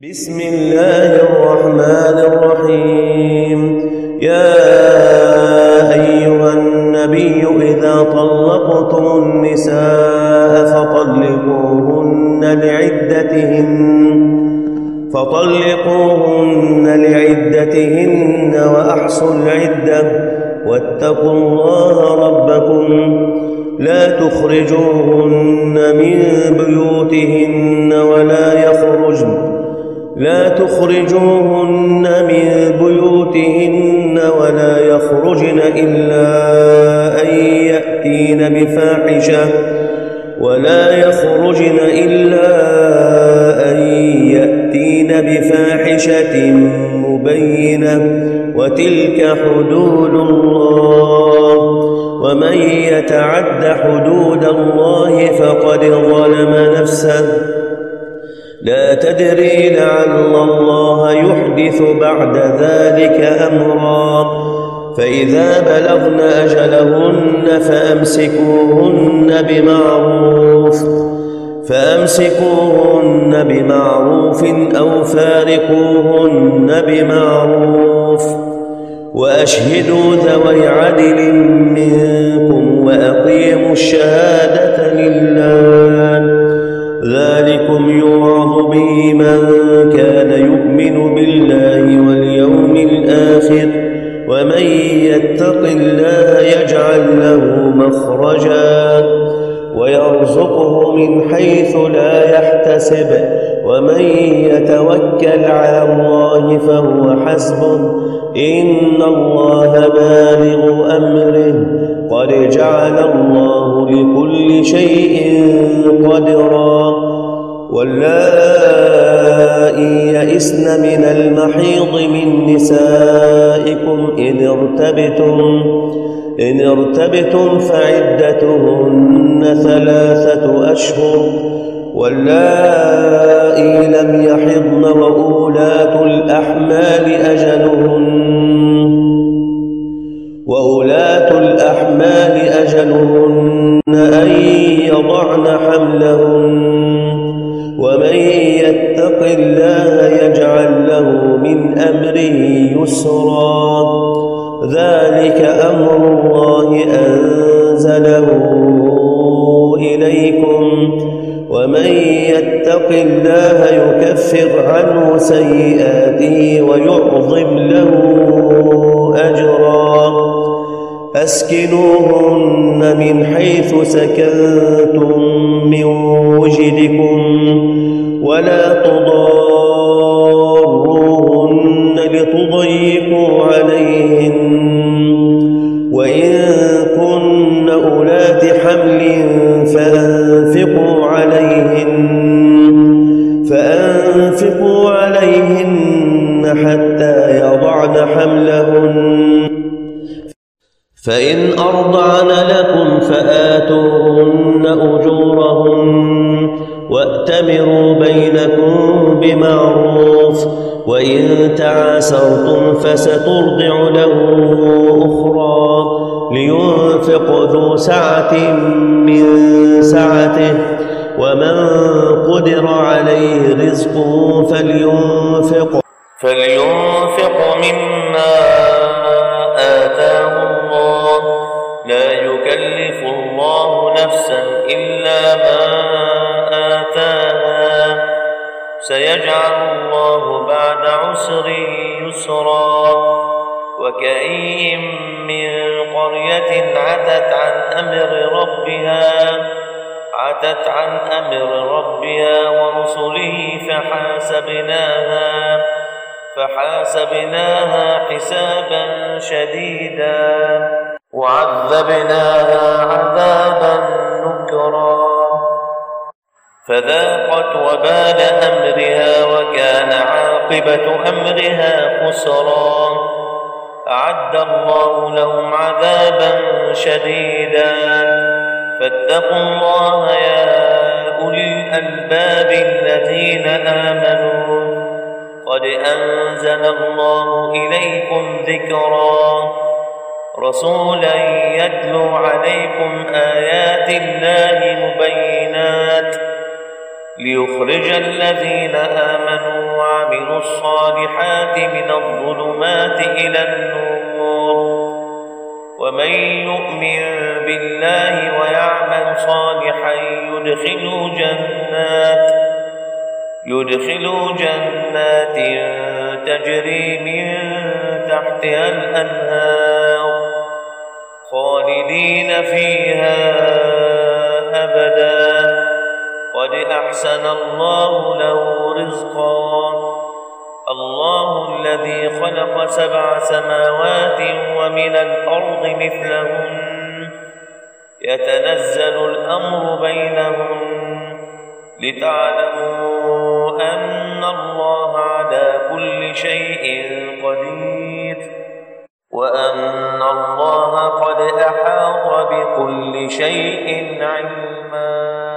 بسم الله الرحمن الرحيم. يا أيها النبي إذا طلقتم النساء فطلقوهن لعدتهن وأحصوا العدة واتقوا الله ربكم لا تخرجوهن من بيوتهن ولا يخرجن إلا أن يأتين بفاحشة مبينة وتلك حدود الله ومن يتعد حدود الله فقد ظلم نفسه لا تدري لعل الله يحدث بعد ذلك أمرا. فإذا بلغن أجلهن فأمسكوهن بمعروف أو فارقوهن بمعروف وأشهدوا ذوي عدل منكم وأقيموا الشهادة لله ذلكم يوعظ به من كان يؤمن بالله واليوم الآخر ومن يتق الله يجعل له مخرجا ويرزقه من حيث لا يحتسب ومن يتوكل على الله فهو حسبه إن الله بالغ أمره قد جعل الله لكل شيء قدرا. واللائي يئسن من المحيض من نسائكم إن ارتبتم فعدتهن 3 أشهر واللائي لم يحضن وأولاة الأحمال أجلهن أن يضعن حملهن ومن يتق الله يجعل له من أمره يسرا ذلك أمر الله أنزله إليكم ومن يتق الله يكفر عنه سيئاته ويعظم له أجرا. أسكنوهن من حيث سكنتم من وجدكم ولا تضاروهن لتضيقوا عليهن وإن كن أولات حمل فأنفقوا عليهن حتى يضعن حملهن فإن أرضعن لكم فآتوهن أجورهن وأتمروا بينكم بمعروف وإن تعاسرتم فسترضع له أخرى لينفق ذو سعة من سعته ومن قدر عليه رزقه فلينفق مما آتاه الله لا يكلف الله نفسا إلا ما آتاها سيجعل الله بعد عسر يسرا. وكأين من قرية عتت عن أمر ربها ورسله فحاسبناها حسابا شديدا وعذبناها عذابا نكرا فذاقت وبال أمرها وكان عاقبة أمرها خسرا. أعد الله لهم عذابا شديدا فاتقوا الله يا أولي الألباب الذين آمنوا قد أنزل الله إليكم ذكرا رسولا يتلو عليكم آيات الله مبينات ليخرج الذين آمنوا وعملوا الصالحات من الظلمات إلى النور. ومن يؤمن بالله ويعمل صالحا يدخل جنات تجري من تحتها الأنهار خالدين فيها أبدا قد أحسن الله له رزقا. الله الذي خلق 7 سماوات ومن الأرض مثلهن يتنزل الأمر بينهن لتعلموا أن الله على كل شيء قدير وأن الله قد أحاط بكل شيء علما.